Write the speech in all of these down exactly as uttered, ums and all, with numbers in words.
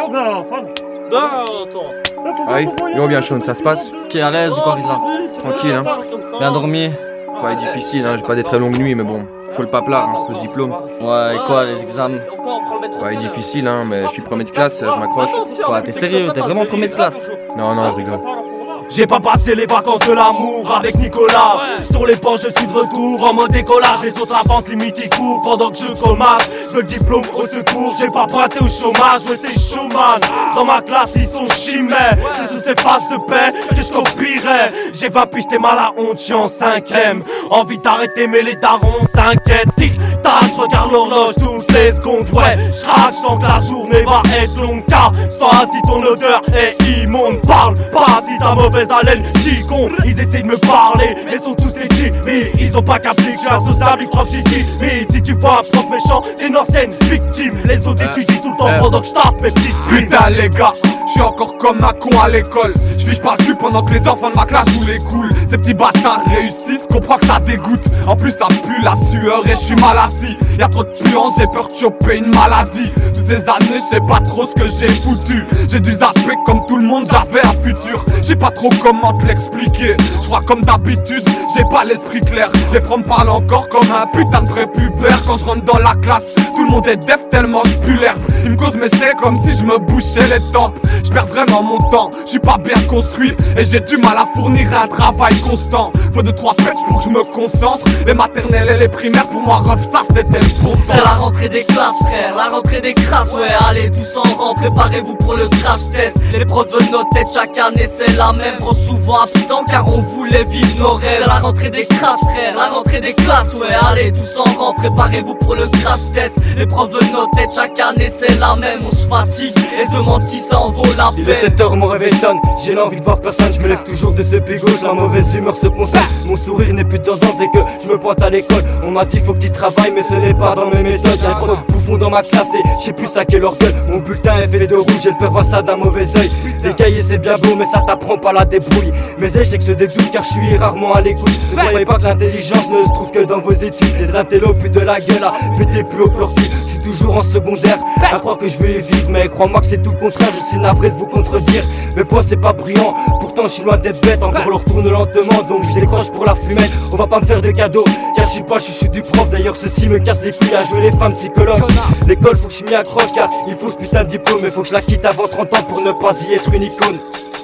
Aïe, yo bien Sean, ça se passe? Ok, à l'aise ou quoi, Rizla? Tranquille, hein. Bien dormi? Ouais, difficile, hein, j'ai pas des très longues nuits, mais bon, faut le paplard, hein, faut ce diplôme. Ouais, et quoi, les examens? Ouais, difficile, hein, mais je suis premier de classe, je m'accroche. Quoi, t'es sérieux? T'es vraiment premier de classe? Non, non, je rigole. J'ai pas passé les vacances de l'amour avec Nicolas. Sur les bancs je suis de retour en mode décollage. Les autres avancent, limite ils courent pendant que je commasse. Je veux le diplôme au secours, j'ai pas pointé au chômage. Ouais c'est showman, dans ma classe ils sont chimères. C'est sous ces faces de paix que je copierais. J'ai vingt piges, t'es mal à honte, j'suis en cinquième. Envie d'arrêter mais les darons s'inquiètent. Tic tac, j'regarde l'horloge toutes les secondes. Ouais, j'craque, j'sens que la journée va être longue. Car c'est toi si ton odeur est immonde. Parle pas si ta mauvaise haleine, chicon. Ils essaient de me parler, mais sont tous des petits. Mais ils ont pas capté que je suis insociable, ils croient que j'suis timide. Si tu vois un prof méchant, c'est une ancienne victime. Les autres étudient tout le temps pendant que j'tape mes petites primes. Putain les gars, je suis encore comme un con à l'école. Je piche pas le cul pendant que les enfants de ma classe roulent les couilles. Ces petits bâtards réussissent, comprends que ça dégoûte. En plus ça pue la sueur et je suis mal assis. Y'a trop de puance, j'ai peur de choper une maladie. Toutes ces années, je sais pas trop ce que j'ai foutu. J'ai dû zapper comme tout le monde, j'avais un futur. J'ai pas trop comment te l'expliquer. Je crois comme d'habitude, j'ai pas l'esprit clair. Les profs me parlent encore comme un putain de prépubère. Quand je rentre dans la classe, tout le monde est def tellement je pue l'herbe. Ils me causent mais c'est comme si je me bouchais les tempes. Je perds vraiment mon temps, je suis pas bien construit. Et j'ai du mal à fournir un travail constant. Faut deux trois fêtes pour que je me concentre. Les maternelles et les primaires pour moi ref ça c'était le bon temps. C'est la rentrée des classes frère, la rentrée des crasses. Ouais allez tous en rang, préparez-vous pour le crash test. L'épreuve de nos têtes chaque année c'est la même. Trop souvent absent car on voulait vivre nos rêves. C'est la rentrée des crasses frère, la rentrée des classes. Ouais allez tous en rang, préparez-vous pour le crash test. L'épreuve de nos têtes chaque année c'est la même. On se fatigue et se demande si ça en vaut la peine. Il est sept heures, mon réveil sonne, j'ai l'envie de voir personne. Je me lève toujours de ce pigot, la mauvaise humeur se concentre. Mon sourire n'est plus de tendance dès que je me pointe à l'école. On m'a dit faut que tu travailles mais ce n'est pas dans mes méthodes. Y'a trop de bouffons dans ma classe et je sais plus à quelle heure gueule. Mon bulletin est fait de rouge, j'ai le peur voir ça d'un mauvais oeil. Les cahiers c'est bien beau mais ça t'apprend pas la débrouille. Mes échecs se dédoublent car je suis rarement à l'écoute. Ne croyez pas que l'intelligence ne se trouve que dans vos études. Les intellos plus de la gueule à péter plus haut que leur cul. Je suis toujours en secondaire à croire que je vais y vivre. Mais crois-moi que c'est tout le contraire, je suis navré de vous contredire. Mes points c'est pas brillant, pourtant je suis loin d'être bête. Encore leur tourne lentement donc je décroche pour la fumette. On va pas me faire de cadeaux, car je suis pas chouchou du prof. D'ailleurs ceci me casse les couilles à jouer les femmes psychologues. L'école faut que je m'y accroche car il faut ce putain de diplôme. Mais faut que je la quitte avant trente ans pour ne pas y être une icône.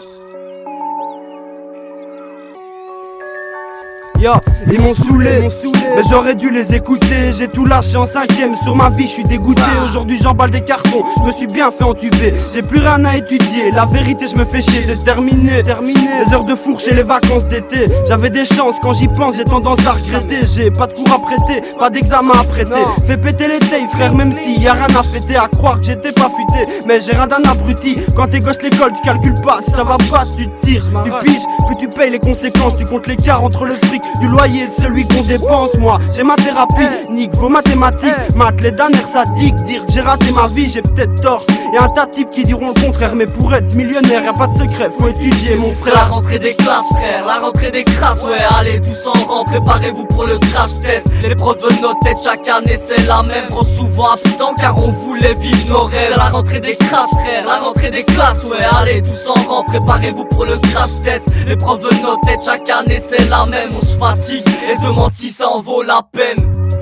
Yo, ils m'ont saoulé, mais j'aurais dû les écouter. J'ai tout lâché en cinquième, sur ma vie je suis dégoûté. Aujourd'hui j'emballe des cartons, je me suis bien fait entuber. J'ai plus rien à étudier, la vérité je me fais chier. C'est terminé, terminé. Les heures de fourche et les vacances d'été. J'avais des chances, quand j'y pense j'ai tendance à regretter. J'ai pas de cours à prêter, pas d'examen à prêter. Fais péter les tailles frère, même s'il y a rien à fêter. À croire que j'étais pas futé, mais j'ai rien d'un abruti. Quand t'es gosse l'école tu calcules pas, si ça va pas tu tires. Tu piges, puis tu payes les conséquences. Tu comptes l'écart entre le fric du loyer de celui qu'on dépense. Moi j'ai ma thérapie, nique vos mathématiques. Math les damnères sadiques, dire que j'ai raté ma vie, j'ai peut-être tort. Y'a un tas de types qui diront le contraire, mais pour être millionnaire y'a pas de secret, faut étudier mon frère. C'est la rentrée des classes frère, la rentrée des crasses. Ouais allez tous en rang, préparez-vous pour le crash test. L'épreuve de nos têtes chaque année c'est la même. Trop souvent absent car on voulait vivre nos rêves. C'est la rentrée des crasses frère, la rentrée des classes. Ouais allez tous en rang, préparez-vous pour le crash test. L'épreuve de nos têtes chaque année c'est la même. On se fatigue et se demande si ça en vaut la peine.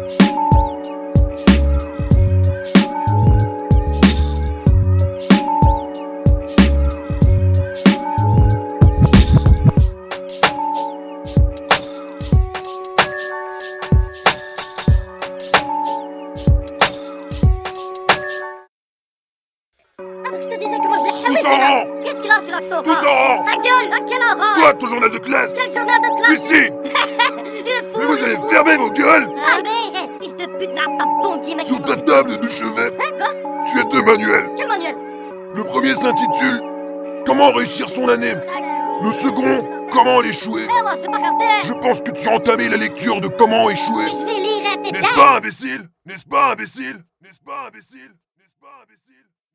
Je te disais comment je l'ai Tous en rang. Qu'est-ce qu'il a sur l'accent? Tous en rang. Ta gueule, à quelle heure? Toi, ton journal de classe. Quel journal de classe? Ici. Il est fou. Mais vous allez fermer vos gueules. Ah mais, fils de pute, n'arrête pas de bondir, mec. Sur ta table de chevet, Hein, quoi? tu as deux manuels. Quel manuel? Le premier s'intitule Comment réussir son année. Le second, Comment l'échouer. Eh, moi, je vais pas regarder. Je pense que tu as entamé la lecture de Comment échouer. Je vais lire, t'es N'est-ce pas, imbécile? N'est-ce pas, imbécile? N'est-ce pas, imbécile? N'est-ce pas, imbécile?